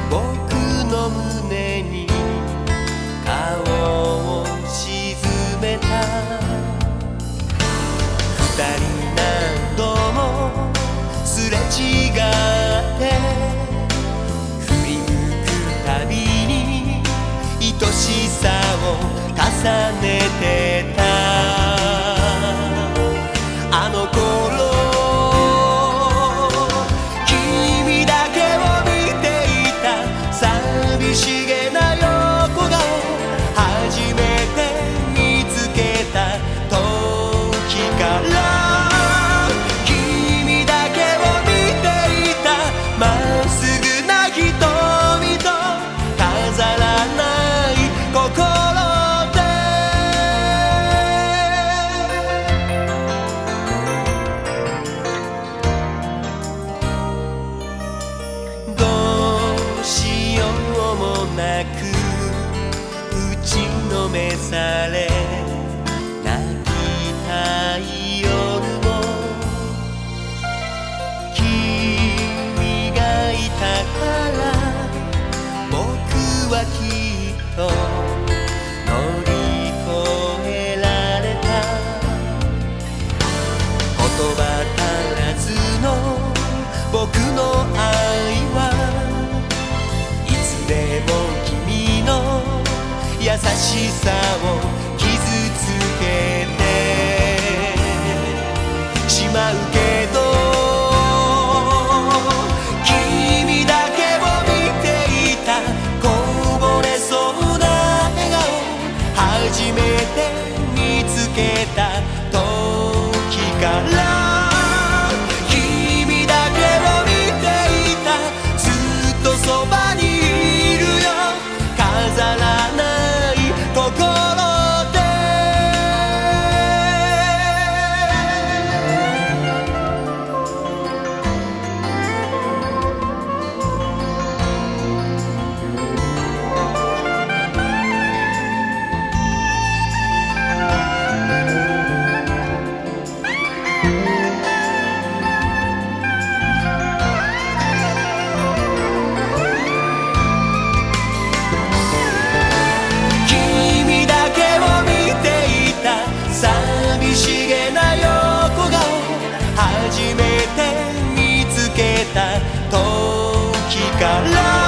僕の胸に顔を沈めた。二人何度もすれ違って振り向くたびに愛しさを重ねてた。あの頃君だけを見ていた。寂しげな横顔初めて見つけた時から、君だけを見ていた。まっすぐな瞳と飾らない心なく打ちのめされ泣きたい夜も、君がいたから僕はきっと乗り越えられた。言葉足らずの僕の愛はいつでも君の優しさを傷つけてしまうけど、君だけを見ていた。こぼれそうな笑顔初めて見つけた時から、君だけを見ていた。ずっとそばにいるよ飾らない心で。寂しげな横顔初めて見つけた時から